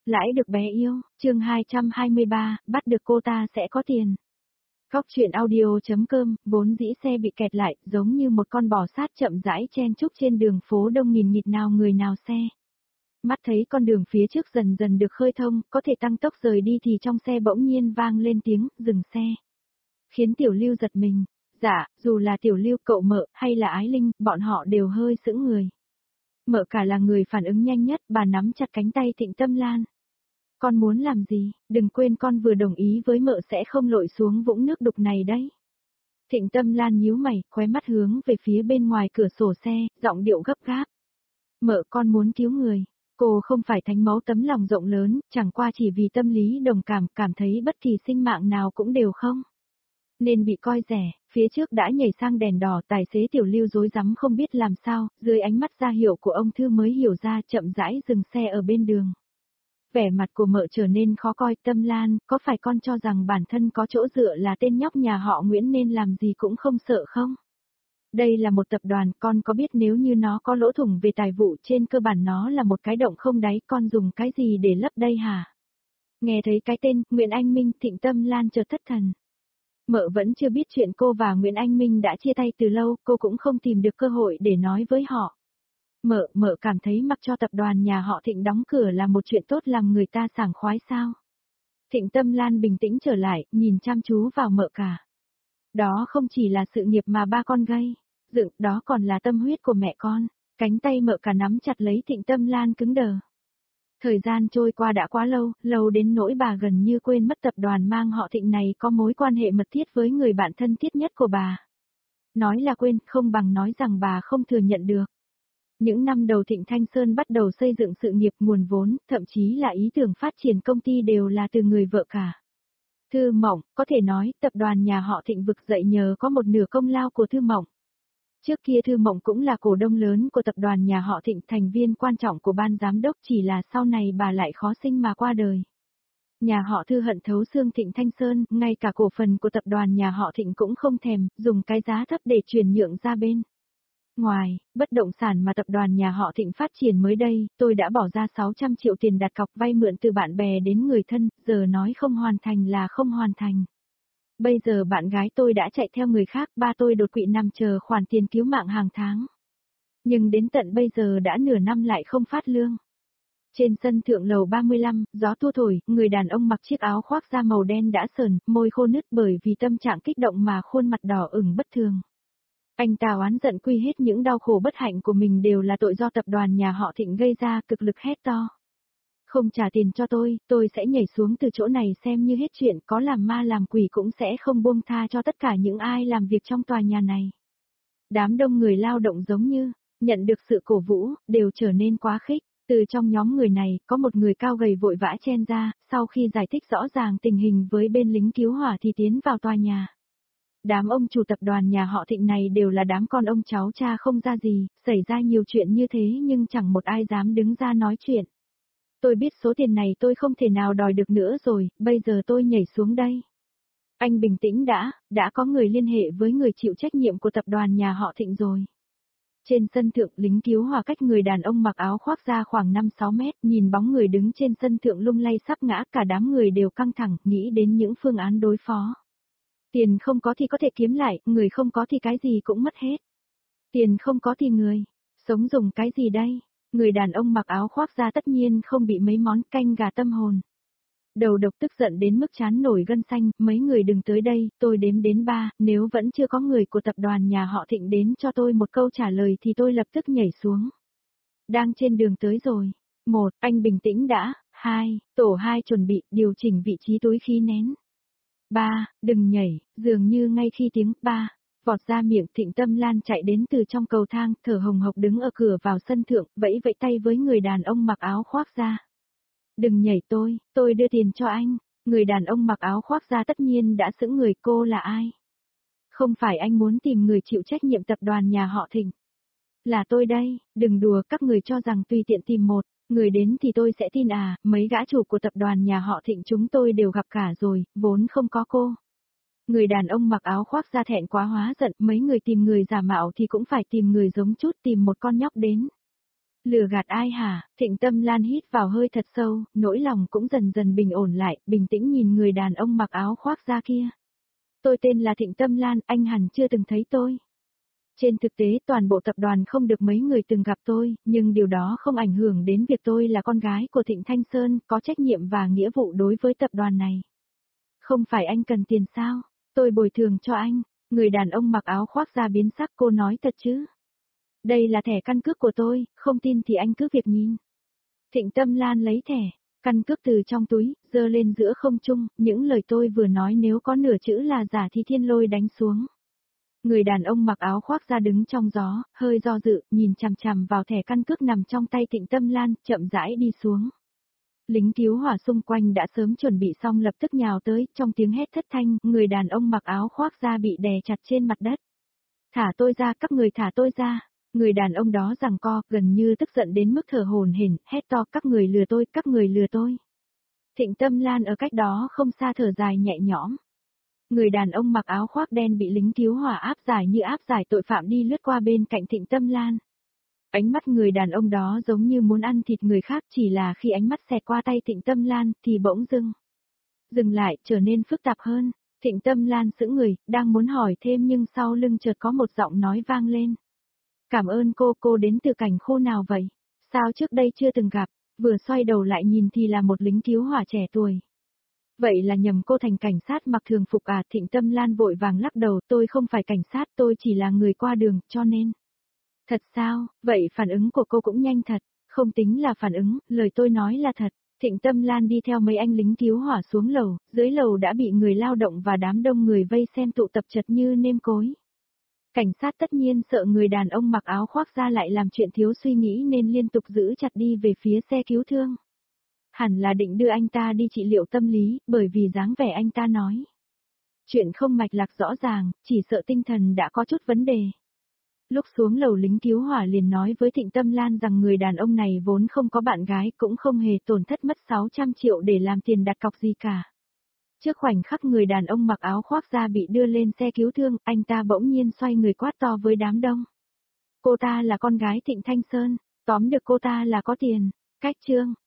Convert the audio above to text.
Lãi được bé yêu, chương 223, bắt được cô ta sẽ có tiền. Góc truyện audio.com, vốn dĩ xe bị kẹt lại, giống như một con bò sát chậm rãi chen chúc trên đường phố đông nghìn nghịt nào người nào xe. Mắt thấy con đường phía trước dần dần được khơi thông, có thể tăng tốc rời đi thì trong xe bỗng nhiên vang lên tiếng, dừng xe. Khiến Tiểu Lưu giật mình. Dạ, dù là Tiểu Lưu, cậu Mợ, hay là Ái Linh, bọn họ đều hơi sững người. Mợ cả là người phản ứng nhanh nhất, bà nắm chặt cánh tay Thịnh Tâm Lan. Con muốn làm gì, đừng quên con vừa đồng ý với Mợ sẽ không lội xuống vũng nước đục này đấy. Thịnh Tâm Lan nhíu mày, khóe mắt hướng về phía bên ngoài cửa sổ xe, giọng điệu gấp gáp. Mợ, con muốn cứu người. Cô không phải thánh mẫu tấm lòng rộng lớn, chẳng qua chỉ vì tâm lý đồng cảm, cảm thấy bất kỳ sinh mạng nào cũng đều không nên bị coi rẻ. Phía trước đã nhảy sang đèn đỏ, tài xế Tiểu Lưu rối rắm không biết làm sao, dưới ánh mắt ra hiệu của ông Thư mới hiểu ra, chậm rãi dừng xe ở bên đường. Vẻ mặt của Mợ trở nên khó coi. Tâm Lan, có phải con cho rằng bản thân có chỗ dựa là tên nhóc nhà họ Nguyễn nên làm gì cũng không sợ không? Đây là một tập đoàn, con có biết nếu như nó có lỗ thủng về tài vụ, trên cơ bản nó là một cái động không đáy, con dùng cái gì để lấp đây hả? Nghe thấy cái tên Nguyễn Anh Minh, Thịnh Tâm Lan chợt thất thần. Mợ vẫn chưa biết chuyện cô và Nguyễn Anh Minh đã chia tay từ lâu, cô cũng không tìm được cơ hội để nói với họ. Mợ cảm thấy mặc cho tập đoàn nhà họ Thịnh đóng cửa là một chuyện tốt, làm người ta sảng khoái sao? Thịnh Tâm Lan bình tĩnh trở lại, nhìn chăm chú vào Mợ cả. Đó không chỉ là sự nghiệp mà ba con gây dựng, đó còn là tâm huyết của mẹ con. Cánh tay Mợ cả nắm chặt lấy Thịnh Tâm Lan cứng đờ. Thời gian trôi qua đã quá lâu, lâu đến nỗi bà gần như quên mất tập đoàn mang họ Thịnh này có mối quan hệ mật thiết với người bạn thân thiết nhất của bà. Nói là quên, không bằng nói rằng bà không thừa nhận được. Những năm đầu Thịnh Thanh Sơn bắt đầu xây dựng sự nghiệp, nguồn vốn, thậm chí là ý tưởng phát triển công ty đều là từ người vợ cả. Thư Mộng, có thể nói, tập đoàn nhà họ Thịnh vực dậy nhờ có một nửa công lao của Thư Mộng. Trước kia Thư Mộng cũng là cổ đông lớn của tập đoàn nhà họ Thịnh, thành viên quan trọng của ban giám đốc, chỉ là sau này bà lại khó sinh mà qua đời. Nhà họ Thư hận thấu xương Thịnh Thanh Sơn, ngay cả cổ phần của tập đoàn nhà họ Thịnh cũng không thèm, dùng cái giá thấp để chuyển nhượng ra bên ngoài. Bất động sản mà tập đoàn nhà họ Thịnh phát triển mới đây, tôi đã bỏ ra 600 triệu tiền đặt cọc, vay mượn từ bạn bè đến người thân, giờ nói không hoàn thành là không hoàn thành. Bây giờ bạn gái tôi đã chạy theo người khác, ba tôi đột quỵ nằm chờ khoản tiền cứu mạng hàng tháng. Nhưng đến tận bây giờ đã nửa năm lại không phát lương. Trên sân thượng lầu 35, gió tua thổi, người đàn ông mặc chiếc áo khoác da màu đen đã sờn, môi khô nứt bởi vì tâm trạng kích động mà khuôn mặt đỏ ửng bất thường. Anh ta oán giận quy hết những đau khổ bất hạnh của mình đều là tội do tập đoàn nhà họ Thịnh gây ra, cực lực hét to. Không trả tiền cho tôi sẽ nhảy xuống từ chỗ này xem như hết chuyện, có làm ma làm quỷ cũng sẽ không buông tha cho tất cả những ai làm việc trong tòa nhà này. Đám đông người lao động giống như nhận được sự cổ vũ, đều trở nên quá khích. Từ trong nhóm người này, có một người cao gầy vội vã chen ra, sau khi giải thích rõ ràng tình hình với bên lính cứu hỏa thì tiến vào tòa nhà. Đám ông chủ tập đoàn nhà họ Thịnh này đều là đám con ông cháu cha không ra gì, xảy ra nhiều chuyện như thế nhưng chẳng một ai dám đứng ra nói chuyện. Tôi biết số tiền này tôi không thể nào đòi được nữa rồi, bây giờ tôi nhảy xuống đây. Anh bình tĩnh đã có người liên hệ với người chịu trách nhiệm của tập đoàn nhà họ Thịnh rồi. Trên sân thượng, lính cứu hỏa cách người đàn ông mặc áo khoác ra khoảng 5-6 mét, nhìn bóng người đứng trên sân thượng lung lay sắp ngã, cả đám người đều căng thẳng, nghĩ đến những phương án đối phó. Tiền không có thì có thể kiếm lại, người không có thì cái gì cũng mất hết. Tiền không có thì người sống dùng cái gì đây? Người đàn ông mặc áo khoác ra tất nhiên không bị mấy món canh gà tâm hồn. Đầu độc tức giận đến mức trán nổi gân xanh, mấy người đừng tới đây, tôi đếm đến 3, nếu vẫn chưa có người của tập đoàn nhà họ Thịnh đến cho tôi một câu trả lời thì tôi lập tức nhảy xuống. Đang trên đường tới rồi. 1. Anh bình tĩnh đã. 2. Tổ 2 chuẩn bị, điều chỉnh vị trí túi khí nén. 3. Đừng nhảy, dường như ngay khi tiếng 3 vọt ra miệng, Thịnh Tâm Lan chạy đến từ trong cầu thang, thở hồng hộc đứng ở cửa vào sân thượng, vẫy vẫy tay với người đàn ông mặc áo khoác ra. Đừng nhảy tôi đưa tiền cho anh. Người đàn ông mặc áo khoác ra tất nhiên đã sững người, cô là ai? Không phải anh muốn tìm người chịu trách nhiệm tập đoàn nhà họ Thịnh. Là tôi đây, đừng đùa, các người cho rằng tùy tiện tìm một người đến thì tôi sẽ tin à, mấy gã chủ của tập đoàn nhà họ Thịnh chúng tôi đều gặp cả rồi, vốn không có cô. Người đàn ông mặc áo khoác ra thẹn quá hóa giận, mấy người tìm người giả mạo thì cũng phải tìm người giống chút, tìm một con nhóc đến. Lừa gạt ai hả? Thịnh Tâm Lan hít vào hơi thật sâu, nỗi lòng cũng dần dần bình ổn lại, bình tĩnh nhìn người đàn ông mặc áo khoác da kia. Tôi tên là Thịnh Tâm Lan, anh hẳn chưa từng thấy tôi. Trên thực tế toàn bộ tập đoàn không được mấy người từng gặp tôi, nhưng điều đó không ảnh hưởng đến việc tôi là con gái của Thịnh Thanh Sơn, có trách nhiệm và nghĩa vụ đối với tập đoàn này. Không phải anh cần tiền sao? Tôi bồi thường cho anh. Người đàn ông mặc áo khoác da biến sắc, cô nói thật chứ? Đây là thẻ căn cước của tôi, không tin thì anh cứ việc nhìn. Thịnh Tâm Lan lấy thẻ, căn cước từ trong túi, giơ lên giữa không trung, những lời tôi vừa nói nếu có nửa chữ là giả thì thiên lôi đánh xuống. Người đàn ông mặc áo khoác da đứng trong gió, hơi do dự, nhìn chằm chằm vào thẻ căn cước nằm trong tay Thịnh Tâm Lan, chậm rãi đi xuống. Lính cứu hỏa xung quanh đã sớm chuẩn bị xong lập tức nhào tới, trong tiếng hét thất thanh, người đàn ông mặc áo khoác da bị đè chặt trên mặt đất. Thả tôi ra, các người thả tôi ra. Người đàn ông đó giằng co, gần như tức giận đến mức thở hổn hển, hét to, các người lừa tôi, các người lừa tôi. Thịnh Tâm Lan ở cách đó không xa thở dài nhẹ nhõm. Người đàn ông mặc áo khoác đen bị lính cứu hỏa áp giải như áp giải tội phạm đi lướt qua bên cạnh Thịnh Tâm Lan. Ánh mắt người đàn ông đó giống như muốn ăn thịt người khác, chỉ là khi ánh mắt xẹt qua tay Thịnh Tâm Lan thì bỗng dừng lại, trở nên phức tạp hơn. Thịnh Tâm Lan sững người, đang muốn hỏi thêm nhưng sau lưng chợt có một giọng nói vang lên. Cảm ơn cô đến từ cảnh khô nào vậy? Sao trước đây chưa từng gặp? Vừa xoay đầu lại nhìn thì là một lính cứu hỏa trẻ tuổi. Vậy là nhầm, cô thành cảnh sát mặc thường phục à? Thịnh Tâm Lan vội vàng lắc đầu, tôi không phải cảnh sát, tôi chỉ là người qua đường, cho nên. Thật sao? Vậy phản ứng của cô cũng nhanh thật, không tính là phản ứng, lời tôi nói là thật. Thịnh Tâm Lan đi theo mấy anh lính cứu hỏa xuống lầu, dưới lầu đã bị người lao động và đám đông người vây xem tụ tập chật như nêm cối. Cảnh sát tất nhiên sợ người đàn ông mặc áo khoác da lại làm chuyện thiếu suy nghĩ nên liên tục giữ chặt đi về phía xe cứu thương. Hẳn là định đưa anh ta đi trị liệu tâm lý, bởi vì dáng vẻ anh ta nói. Chuyện không mạch lạc rõ ràng, chỉ sợ tinh thần đã có chút vấn đề. Lúc xuống lầu lính cứu hỏa liền nói với Thịnh Tâm Lan rằng người đàn ông này vốn không có bạn gái cũng không hề tổn thất mất 600 triệu để làm tiền đặt cọc gì cả. Trước khoảnh khắc người đàn ông mặc áo khoác da bị đưa lên xe cứu thương, anh ta bỗng nhiên xoay người quát to với đám đông. Cô ta là con gái Thịnh Thanh Sơn, tóm được cô ta là có tiền. Cách chương